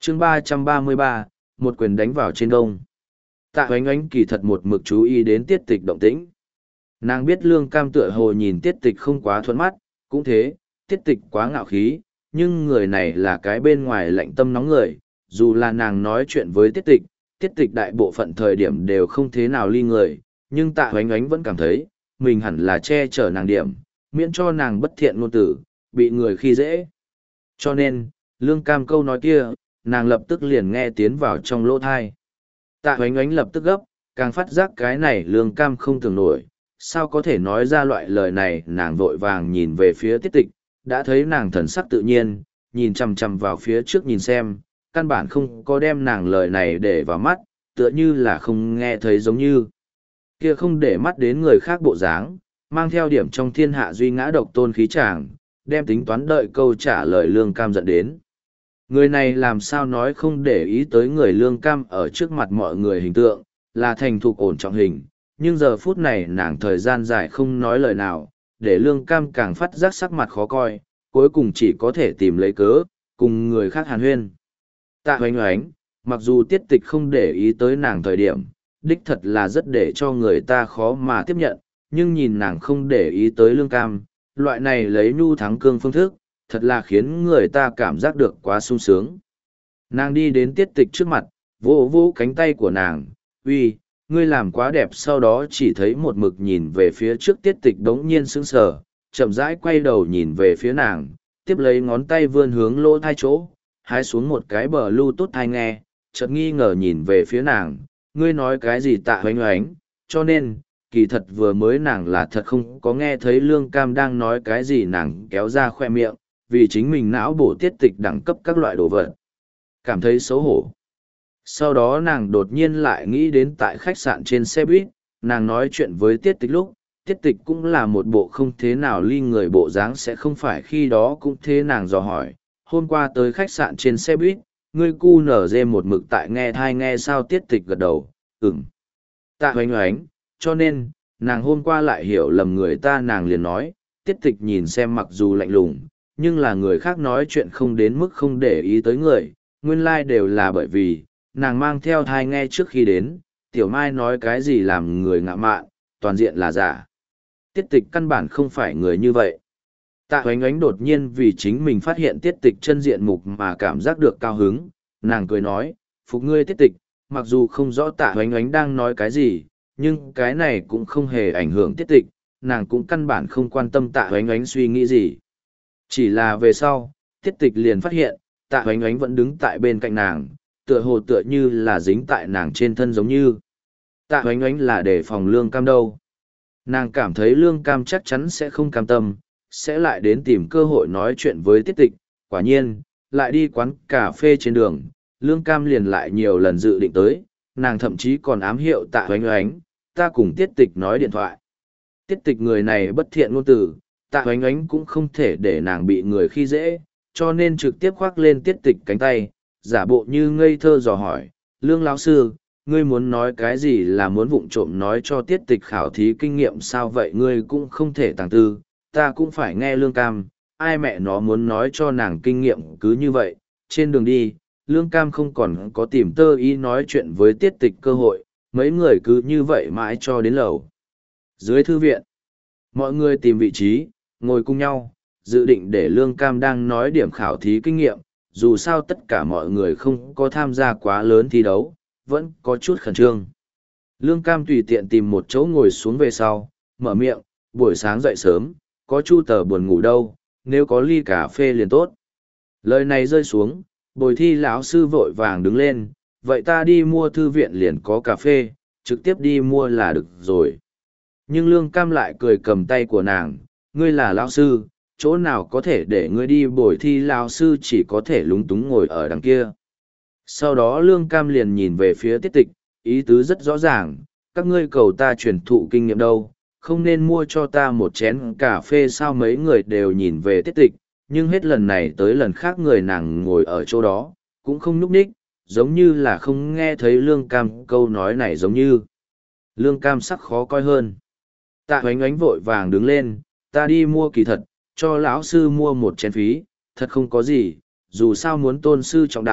chương 333, một quyền đánh vào trên đông. Tạ Hoánh Ánh kỳ thật một mực chú ý đến tiết tịch động tĩnh. Nàng biết Lương Cam tựa hồ nhìn tiết tịch không quá thuận mắt, cũng thế, tiết tịch quá ngạo khí, nhưng người này là cái bên ngoài lạnh tâm nóng người, dù là nàng nói chuyện với tiết tịch đại bộ phận thời điểm đều không thế nào ly người, nhưng Tạ Hoánh Ánh vẫn cảm thấy, mình hẳn là che chở nàng điểm, miễn cho nàng bất thiện ngôn tử, bị người khi dễ. Cho nên, Lương Cam câu nói kia, nàng lập tức liền nghe tiến vào trong lỗ thai. Tạ Hoánh Ánh lập tức gấp, càng phát giác cái này Lương Cam không tưởng nổi, sao có thể nói ra loại lời này. Nàng vội vàng nhìn về phía tiết tịch, đã thấy nàng thần sắc tự nhiên, nhìn chằm chằm vào phía trước nhìn xem, căn bản không có đem nàng lời này để vào mắt, tựa như là không nghe thấy giống như. Kia không để mắt đến người khác bộ dáng, mang theo điểm trong thiên hạ duy ngã độc tôn khí tràng, đem tính toán đợi câu trả lời Lương Cam dẫn đến. Người này làm sao nói không để ý tới người Lương Cam ở trước mặt mọi người hình tượng, là thành thục ổn trọng hình, nhưng giờ phút này nàng thời gian dài không nói lời nào, để Lương Cam càng phát giác sắc mặt khó coi, cuối cùng chỉ có thể tìm lấy cớ, cùng người khác hàn huyên. Tạ Hoánh Ánh, mặc dù tiết tịch không để ý tới nàng thời điểm, đích thật là rất để cho người ta khó mà tiếp nhận, nhưng nhìn nàng không để ý tới Lương Cam, loại này lấy nhu thắng cương phương thức, thật là khiến người ta cảm giác được quá sung sướng. Nàng đi đến tiết tịch trước mặt, vỗ vỗ cánh tay của nàng, uy, ngươi làm quá đẹp. Sau đó chỉ thấy một mực nhìn về phía trước tiết tịch đống nhiên sững sờ, chậm rãi quay đầu nhìn về phía nàng, tiếp lấy ngón tay vươn hướng lỗ thai chỗ, hái xuống một cái bờ Bluetooth thai nghe, chợt nghi ngờ nhìn về phía nàng, ngươi nói cái gì Tạ Hoánh Ánh, cho nên, kỳ thật vừa mới nàng là thật không có nghe thấy Lương Cam đang nói cái gì. Nàng kéo ra khoe miệng, vì chính mình não bổ tiết tịch đẳng cấp các loại đồ vật, cảm thấy xấu hổ. Sau đó nàng đột nhiên lại nghĩ đến tại khách sạn trên xe buýt, nàng nói chuyện với tiết tịch lúc, tiết tịch cũng là một bộ không thế nào ly người bộ dáng, sẽ không phải khi đó cũng thế. Nàng dò hỏi, hôm qua tới khách sạn trên xe buýt, ngươi cu nở dê một mực tại nghe thai nghe sao? Tiết tịch gật đầu, ừm. Tạ Hoánh Ánh, cho nên, nàng hôm qua lại hiểu lầm người ta. Nàng liền nói, tiết tịch nhìn xem mặc dù lạnh lùng, nhưng là người khác nói chuyện không đến mức không để ý tới người, nguyên lai đều là bởi vì, nàng mang theo thai nghe trước khi đến, Tiểu Mai nói cái gì làm người ngạ mạn, toàn diện là giả. Tiết tịch căn bản không phải người như vậy. Tạ Hoánh Ánh đột nhiên vì chính mình phát hiện tiết tịch chân diện mục mà cảm giác được cao hứng, nàng cười nói, phục ngươi tiết tịch, mặc dù không rõ Tạ Hoánh Ánh đang nói cái gì, nhưng cái này cũng không hề ảnh hưởng tiết tịch, nàng cũng căn bản không quan tâm Tạ Hoánh Ánh suy nghĩ gì. Chỉ là về sau, tiết tịch liền phát hiện, Tạ Hoánh Ánh vẫn đứng tại bên cạnh nàng, tựa hồ tựa như là dính tại nàng trên thân giống như. Tạ Hoánh Ánh là để phòng Lương Cam đâu. Nàng cảm thấy Lương Cam chắc chắn sẽ không cam tâm, sẽ lại đến tìm cơ hội nói chuyện với tiết tịch. Quả nhiên, lại đi quán cà phê trên đường, Lương Cam liền lại nhiều lần dự định tới, nàng thậm chí còn ám hiệu Tạ Hoánh Ánh, ta cùng tiết tịch nói điện thoại. Tiết tịch người này bất thiện ngôn từ, Tạ Hoánh Ánh cũng không thể để nàng bị người khi dễ, cho nên trực tiếp khoác lên tiết tịch cánh tay, giả bộ như ngây thơ dò hỏi, Lương lão sư, ngươi muốn nói cái gì? Là muốn vụng trộm nói cho tiết tịch khảo thí kinh nghiệm sao? Vậy ngươi cũng không thể tàng tư, ta cũng phải nghe Lương Cam, ai mẹ nó muốn nói cho nàng kinh nghiệm cứ như vậy. Trên đường đi, Lương Cam không còn có tìm tơ ý nói chuyện với tiết tịch cơ hội, mấy người cứ như vậy mãi cho đến lầu dưới thư viện. Mọi người tìm vị trí, ngồi cùng nhau, dự định để Lương Cam đang nói điểm khảo thí kinh nghiệm, dù sao tất cả mọi người không có tham gia quá lớn thi đấu, vẫn có chút khẩn trương. Lương Cam tùy tiện tìm một chỗ ngồi xuống về sau, mở miệng, buổi sáng dậy sớm, có chu tờ buồn ngủ đâu, nếu có ly cà phê liền tốt. Lời này rơi xuống, bồi thi lão sư vội vàng đứng lên, vậy ta đi mua thư viện liền có cà phê, trực tiếp đi mua là được rồi. Nhưng Lương Cam lại cười cầm tay của nàng, ngươi là lão sư, chỗ nào có thể để ngươi đi bồi thi lão sư, chỉ có thể lúng túng ngồi ở đằng kia. Sau đó Lương Cam liền nhìn về phía tiết tịch, ý tứ rất rõ ràng, các ngươi cầu ta truyền thụ kinh nghiệm đâu, không nên mua cho ta một chén cà phê sao? Mấy người đều nhìn về tiết tịch, nhưng hết lần này tới lần khác người nàng ngồi ở chỗ đó, cũng không nhúc nhích, giống như là không nghe thấy Lương Cam câu nói này giống như. Lương Cam sắc khó coi hơn. Tạ Hoánh Ánh vội vàng đứng lên, ta đi mua kỳ thật, cho lão sư mua một chén phí, thật không có gì, dù sao muốn tôn sư trọng đạo,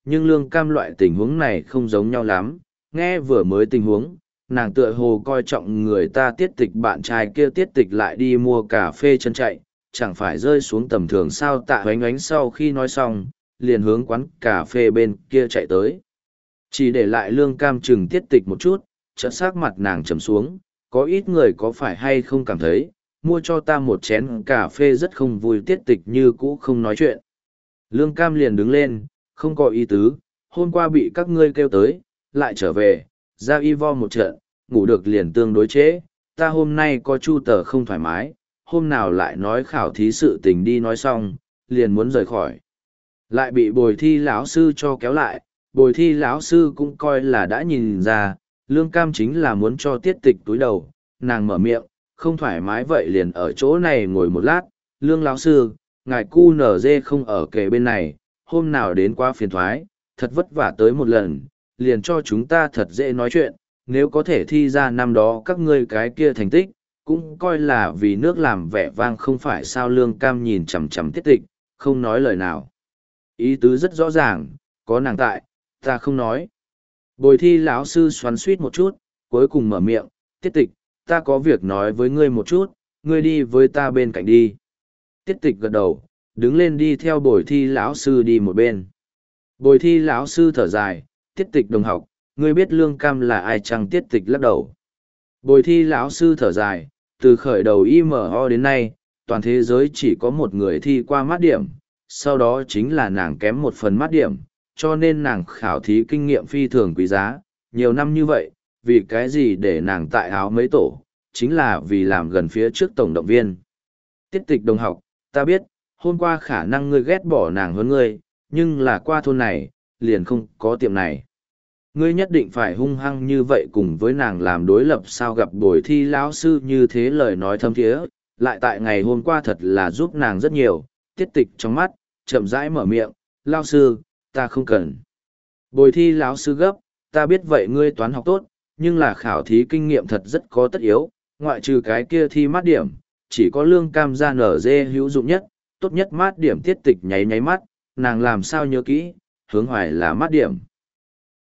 nhưng lương cam loại tình huống này không giống nhau lắm. Nghe vừa mới tình huống, nàng tựa hồ coi trọng người ta tiết tịch bạn trai kia tiết tịch lại đi mua cà phê chân chạy, chẳng phải rơi xuống tầm thường sao. Tạ oánh oánh sau khi nói xong, liền hướng quán cà phê bên kia chạy tới. Chỉ để lại lương cam chừng tiết tịch một chút, chợt sắc mặt nàng trầm xuống, có ít người có phải hay không cảm thấy, mua cho ta một chén cà phê rất không vui. Tiết tịch như cũ không nói chuyện. Lương cam liền đứng lên, không có ý tứ, hôm qua bị các ngươi kêu tới, lại trở về, ra y vo một trận, ngủ được liền tương đối trễ, ta hôm nay có chu tờ không thoải mái, hôm nào lại nói khảo thí sự tình đi nói xong, liền muốn rời khỏi. Lại bị bồi thi lão sư cho kéo lại, bồi thi lão sư cũng coi là đã nhìn ra, lương cam chính là muốn cho tiết tịch túi đầu, nàng mở miệng, không thoải mái vậy liền ở chỗ này ngồi một lát, lương lão sư, ngài cu nở dê không ở kề bên này, hôm nào đến qua phiền thoái, thật vất vả tới một lần, liền cho chúng ta thật dễ nói chuyện, nếu có thể thi ra năm đó các ngươi cái kia thành tích, cũng coi là vì nước làm vẻ vang không phải sao. Lương cam nhìn chằm chằm tiết tịch, không nói lời nào. Ý tứ rất rõ ràng, có nàng tại, ta không nói. Bồi thi lão sư xoắn suýt một chút, cuối cùng mở miệng, tiết tịch, ta có việc nói với ngươi một chút, ngươi đi với ta bên cạnh đi. Tiết tịch gật đầu, đứng lên đi theo bồi thi lão sư đi một bên. Bồi thi lão sư thở dài, tiết tịch đồng học, ngươi biết lương cam là ai chăng? Tiết tịch lắc đầu. Bồi thi lão sư thở dài, từ khởi đầu IMO đến nay, toàn thế giới chỉ có một người thi qua mát điểm, sau đó chính là nàng kém một phần mát điểm, cho nên nàng khảo thí kinh nghiệm phi thường quý giá, nhiều năm như vậy, vì cái gì để nàng tại áo mấy tổ, chính là vì làm gần phía trước tổng động viên. Tiết tịch đồng học, ta biết, hôm qua khả năng ngươi ghét bỏ nàng hơn ngươi, nhưng là qua thôn này, liền không có tiệm này. Ngươi nhất định phải hung hăng như vậy cùng với nàng làm đối lập sao? Gặp bồi thi lão sư như thế lời nói thâm thiế, lại tại ngày hôm qua thật là giúp nàng rất nhiều. Tiết tịch trong mắt, chậm rãi mở miệng, lão sư, ta không cần. Bồi thi lão sư gấp, ta biết vậy ngươi toán học tốt, nhưng là khảo thí kinh nghiệm thật rất có tất yếu, ngoại trừ cái kia thi mát điểm, chỉ có lương cam ra nở dê hữu dụng nhất, tốt nhất mát điểm. Tiết tịch nháy nháy mắt, nàng làm sao nhớ kỹ, hướng hoài là mát điểm.